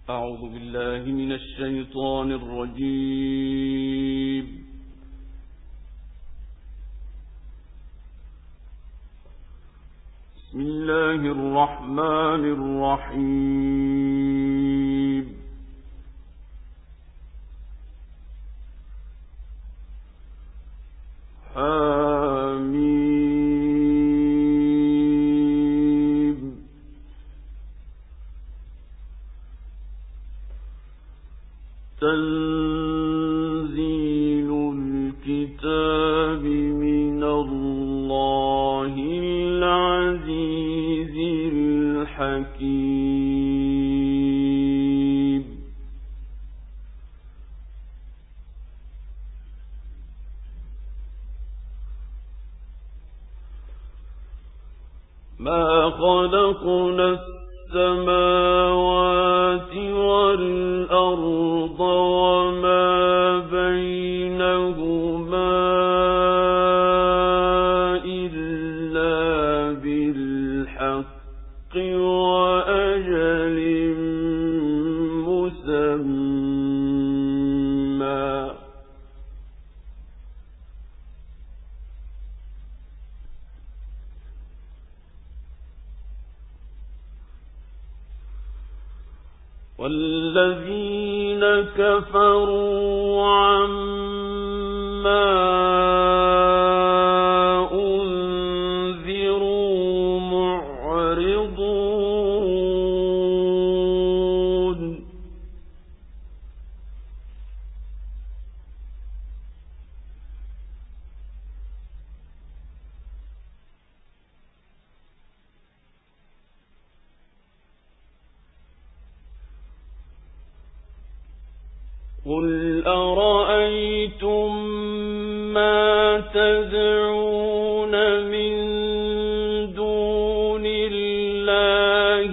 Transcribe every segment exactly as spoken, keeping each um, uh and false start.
أعوذ بالله من الشيطان الرجيم. بسم الله الرحمن الرحيم. حميم. تنزيل الكتاب من الله العزيز الحكيم. ما خلقنا السماوات والأرض وما بينهما إلا بالحق وأجل مسمى. والذين كفروا عما أنذروا معرضون. قل أرأيتم ما تدعون من دون الله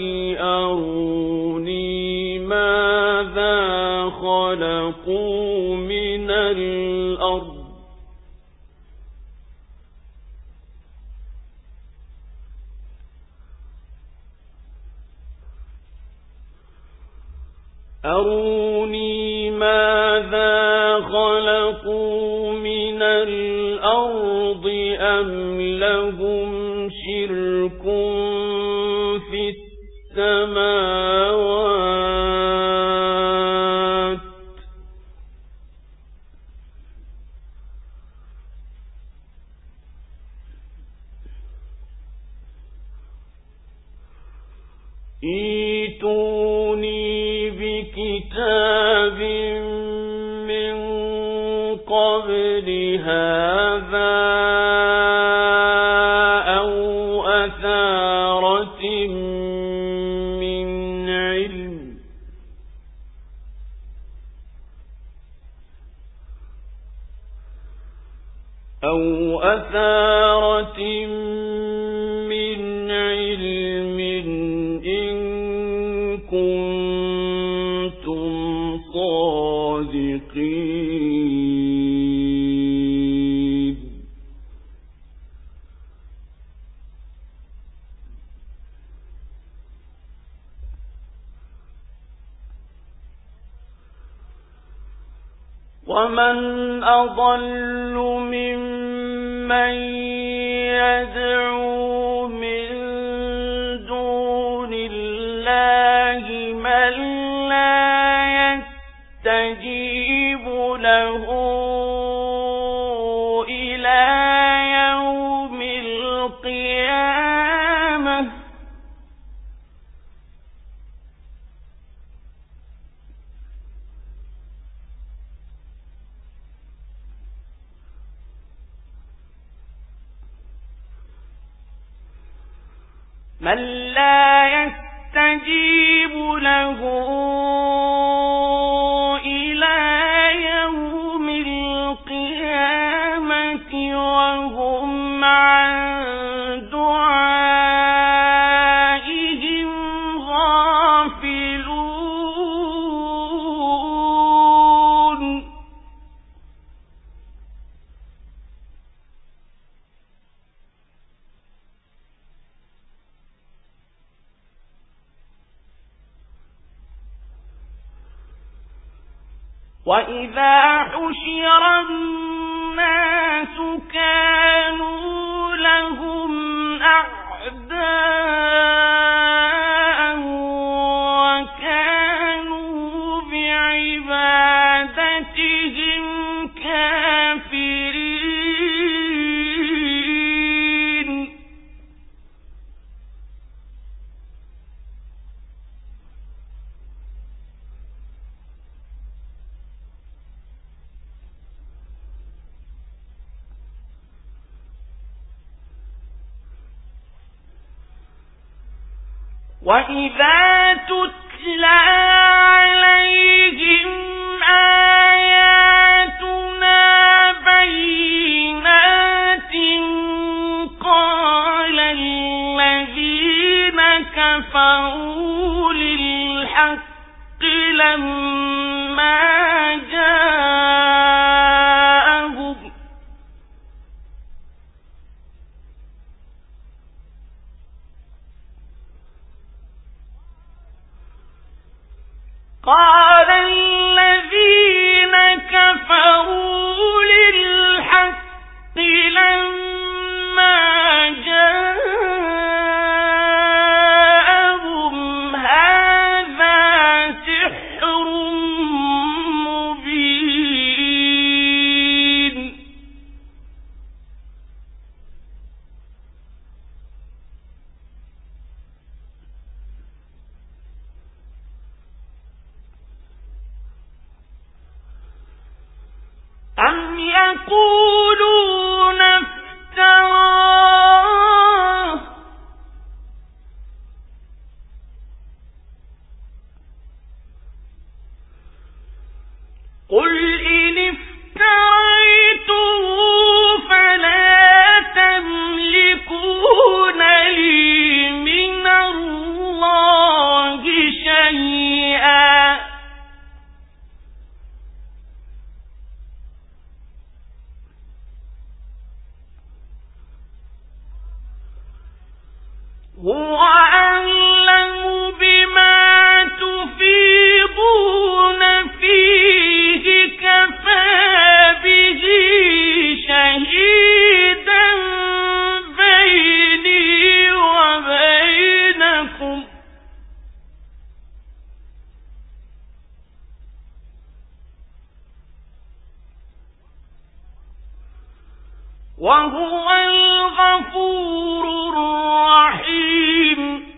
أروني ماذا خلقوا من الأرض أروني ماذا خلقوا من الأرض أم لهم شرك في السماوات ائتوني بكتاب من قبل هذا أو أثارة من علم أو أثارة من علم إن كنتم صادقين. ومن أضل ممن يدعو من دون الله من لا يستجيب له إلى يوم القيامة من لا يستجيب له إلى يوم القيامة وهم عن دعائهم غافلون. وإذا حشر الناس كانوا لهم أعداء وكانوا بعبادتهم كافرين وإذا تتلى عليهم آياتنا بينات قال الذين كفروا للحق لما جاءهم قال الذين كفروا للحق لما جاءهم هذا سحر مبين أم يقولون افتراه قل إن افتريته فلا تملكون لي من الله شيئا هو أعلم بما تفيضون فيه كفى به شهيدا بيني وبينكم وهو الغفور الرحيم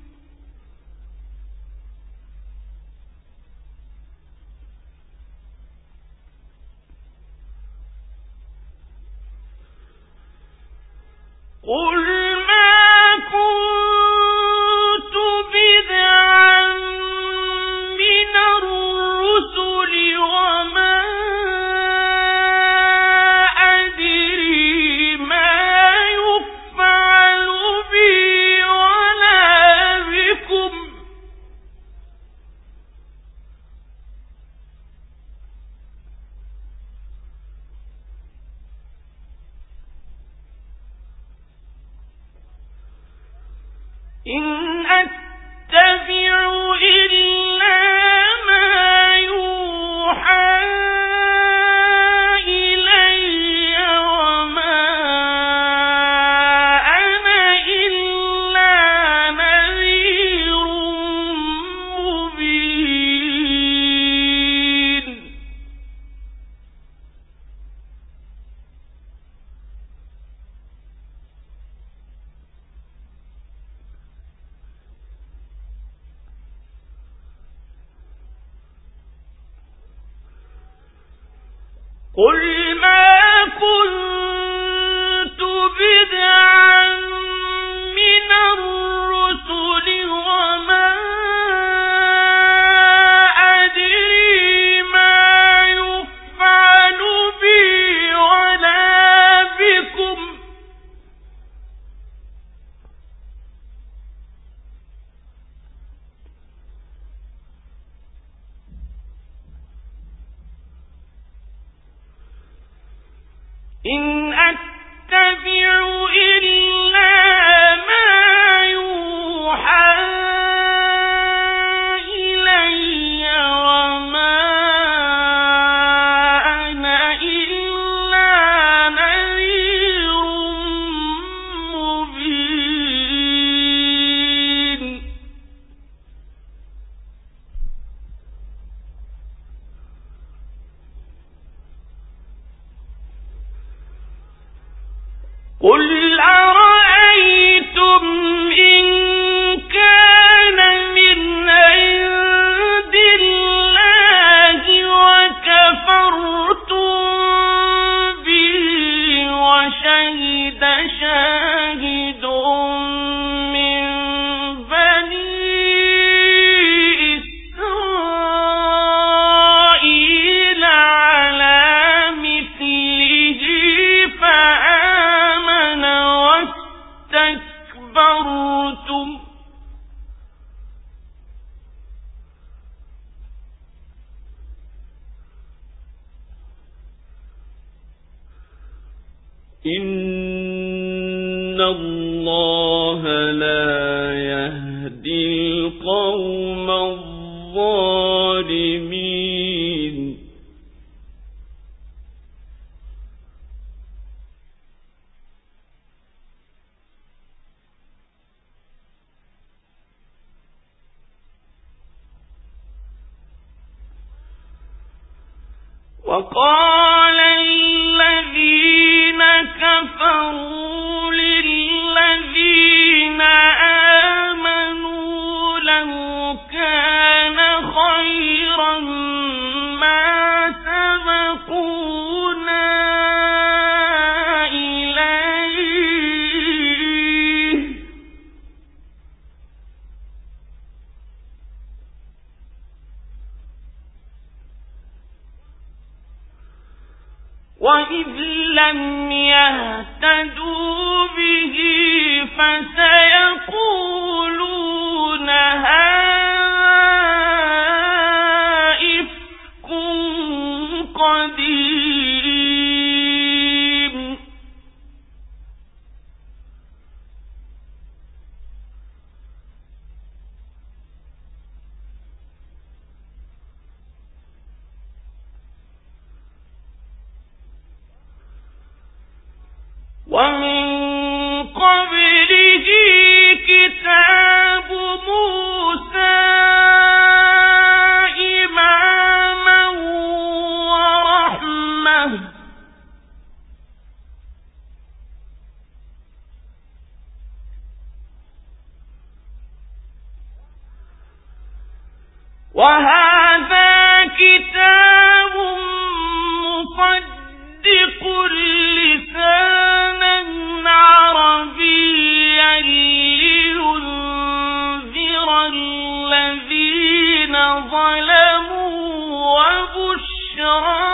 قل ما كنت بدعا من الرسل وما أدري ما يفعل بي ولا بكم إن أتبع إلا ما يوحى إلي وما أنا إلا نذير مبين قل ما كنت بدعا من الرسل وما أدري ما يفعل بي ولا بكم إن أتبع إلا ما يوحى إلي وما إن الله لا يهدي القوم الظالمين. وقال الذين كفروا للذين آمنوا لو كان خيرا ما سبقونا إليه وإذ لم يهتدوا به فسيقولون هذا إفك قديم ومن قبله كتاب موسى إماما ورحمة وهذا كتاب مصدق لسانا عربيا لينذر الذين ظلموا وبشرى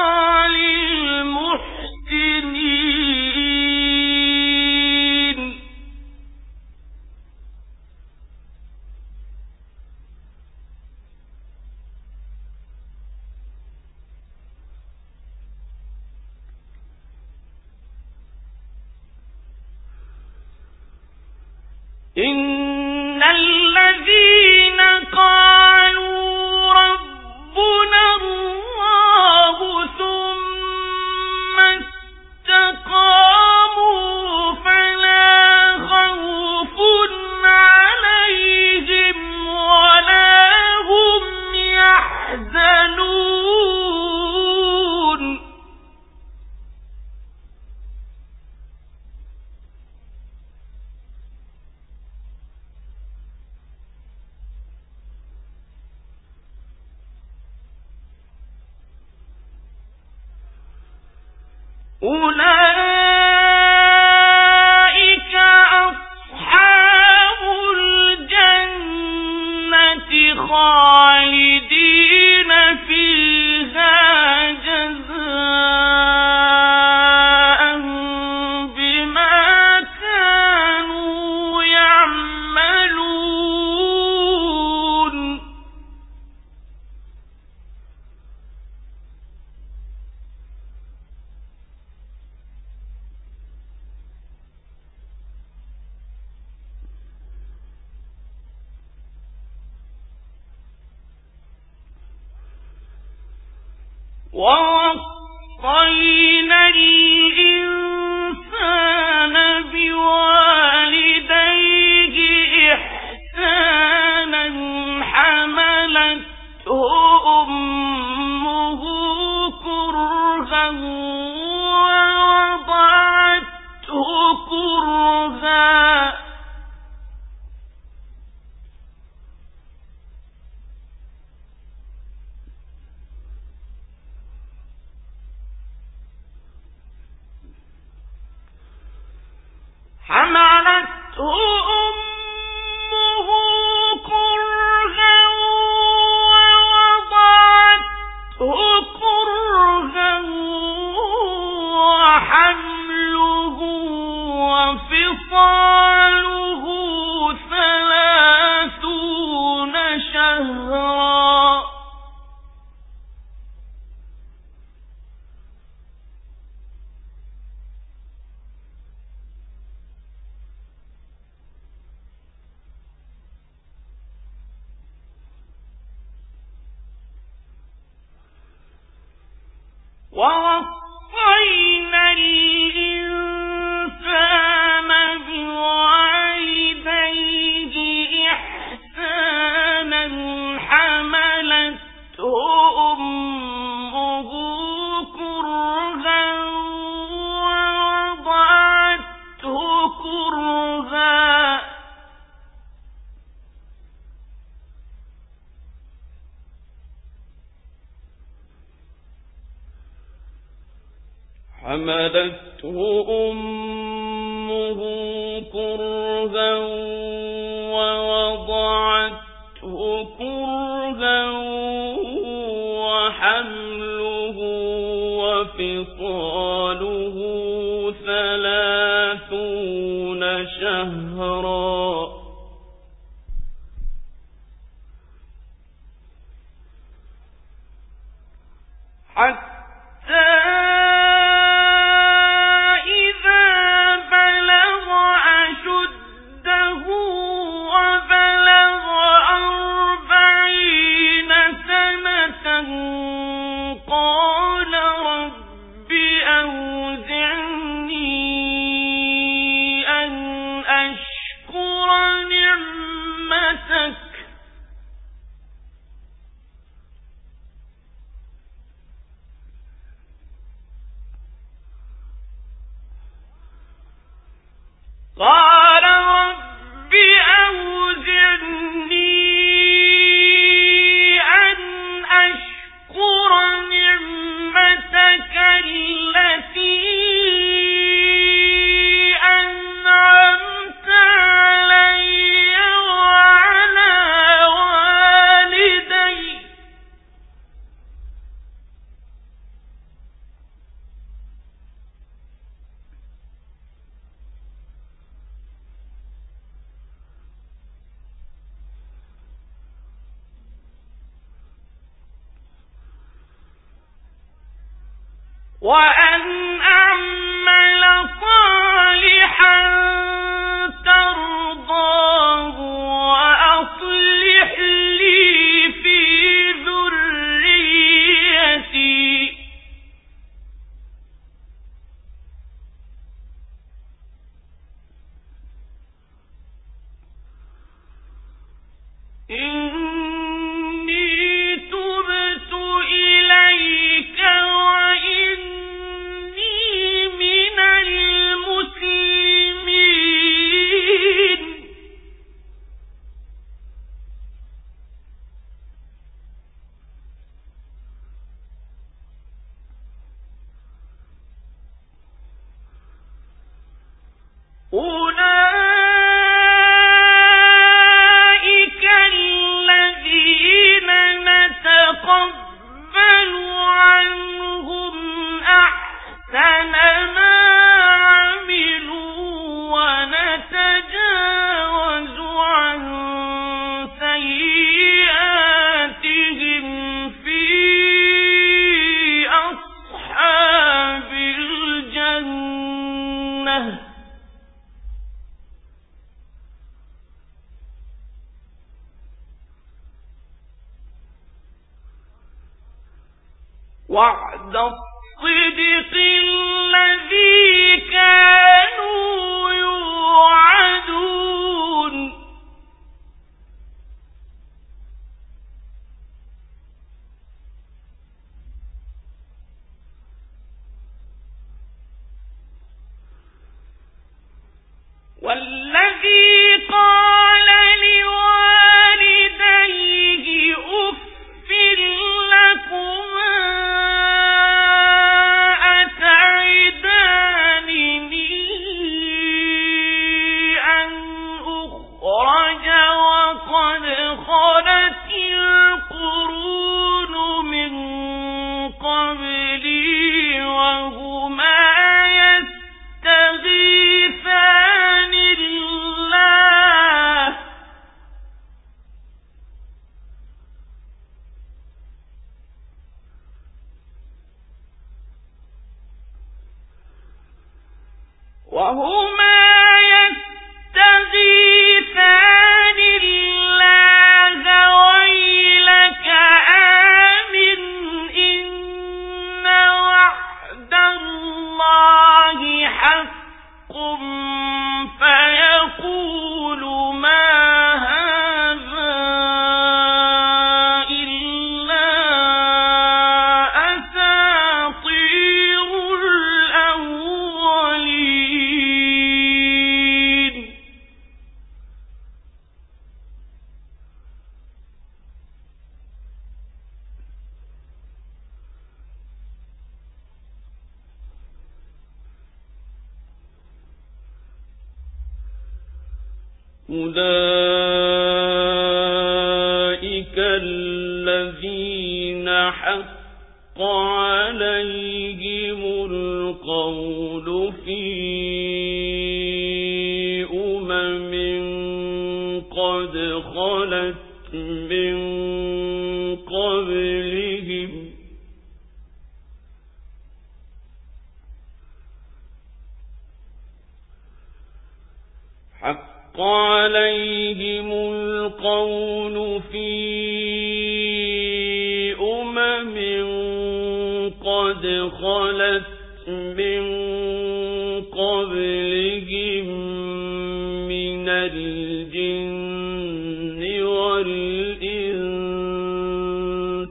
للمحسنين. إن الذين قالوا ربنا الله ثم استقاموا فلا خوف عليهم ولا هم يحزنون. أولئك أصحاب الجنة خالدين فيها جزاء بما كانوا يعملون. ووصينا الإنسان بوالديه إحسانا حملته أمه كرها ووضعته كرها حملته أمه كرها ووضعته كرها وحمله وفصاله ثلاثون شهرا ووصينا الإنسان بوالديه إحسانا حملته أمه كرها ووضعته كرها حملته أمه كرها ووضعته كرها وحمله وفصاله ثلاثون شهرا حتى قال رب أوزعني أن أشكر نعمتك قال رب أوزعني أن أشكر نعمتك التي أنعمت علي وعلى والدي وأن أعمل صالحا ترضاه وأصلح لي في ذريتي إني تبت إليك وإني من المسلمين أولئك الذين نتقبل عنهم أحسن ما عملوا ونتجاوز عن سيئاتهم في أصحاب الجنة وعد الصدق الذي كانوا يوعدون والذي قال لوالديه أف لكما أتعدانني أن أخرج وقد خلت القرون من قبلي وهما يستغيثان الله وهما يستغيثان الله ويلك آمن إن وعد أولئك الذين حق عليهم القول في أمم قد خلت من قبلهم حق عليهم القول في أمم قد خلت من قبلهم من الجن والإنس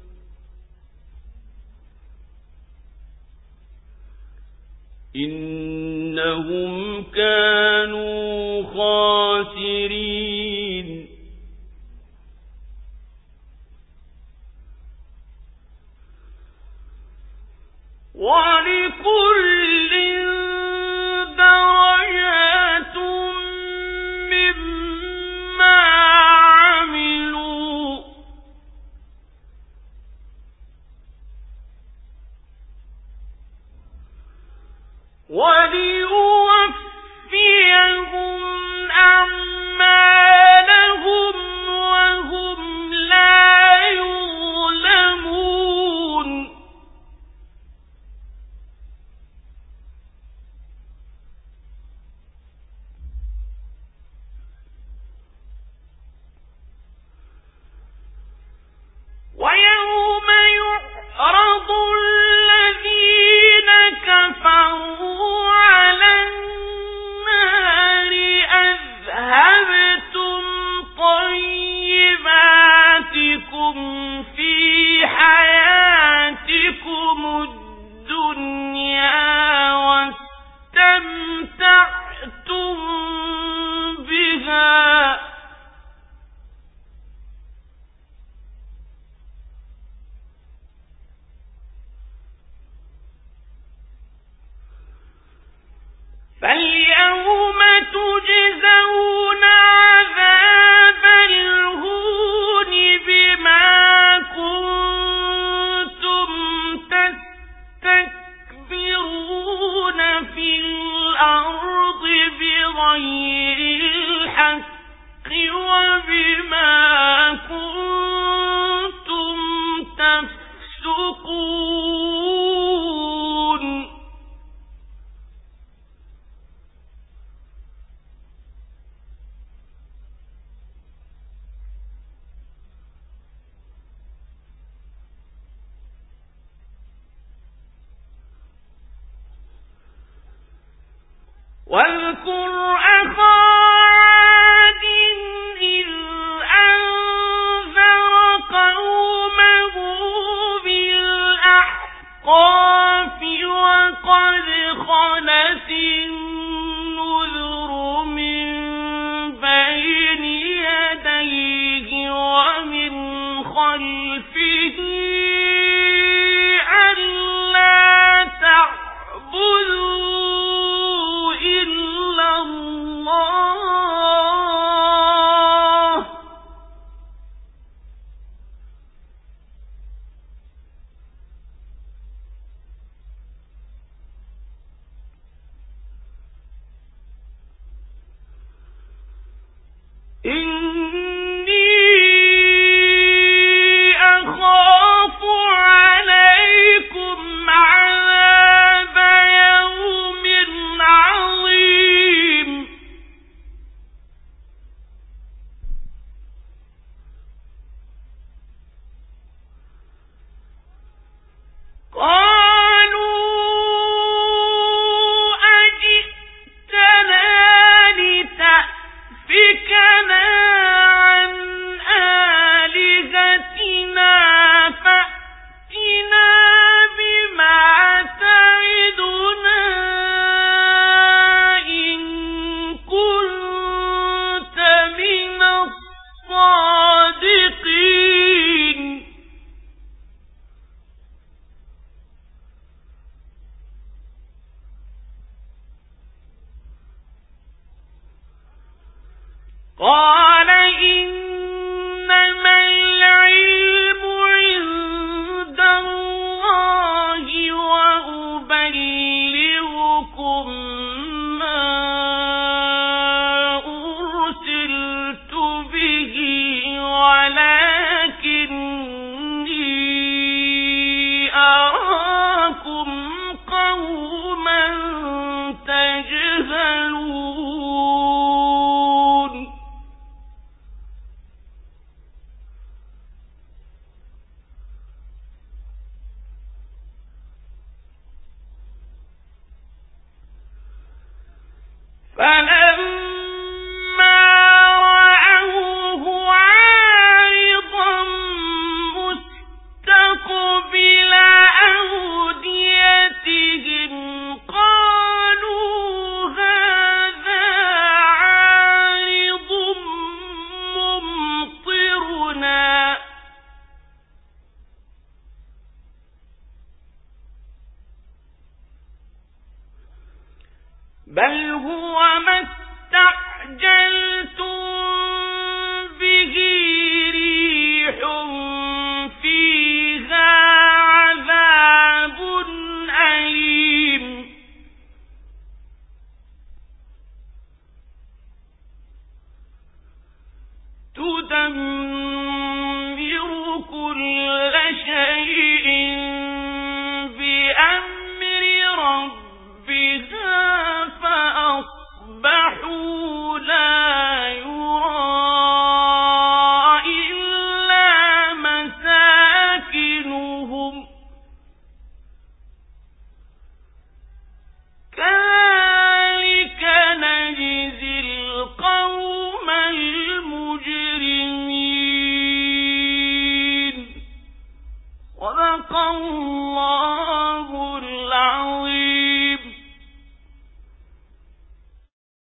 إنهم كانوا خاسرين ولكل درجات مما عملوا وليوفيهم أعمالهم وهم لا يظلمون ويوم يعرض الذين كفروا على النار أذهبتم طيباتكم في حياتكم الدنيا واستمتعتم بها فاليوم تجزون عذاب الهون بما كنتم تستكبرون في الأرض بغير الحق وبما كنتم تفسقون واذكر أخا عاد إذ أنذر قومه بالأحقاف وقد خلت النذر من بين يديه ومن خلفه ألا تعبدوا الله إني أخاف عليكم عذاب يوم عظيم قالوا أجئتنا لتأفكنا فلما رأوه عارضا مستقبل أوديتهم قالوا هذا عارض ممطرنا بل هو ما استعجلتم به ريح فيها عذاب أليم تدمر كل شيء بأمر ربها فأصبحوا لا يرى إلا مساكنهم كذلك نجزي القوم المجرمين. صدق الله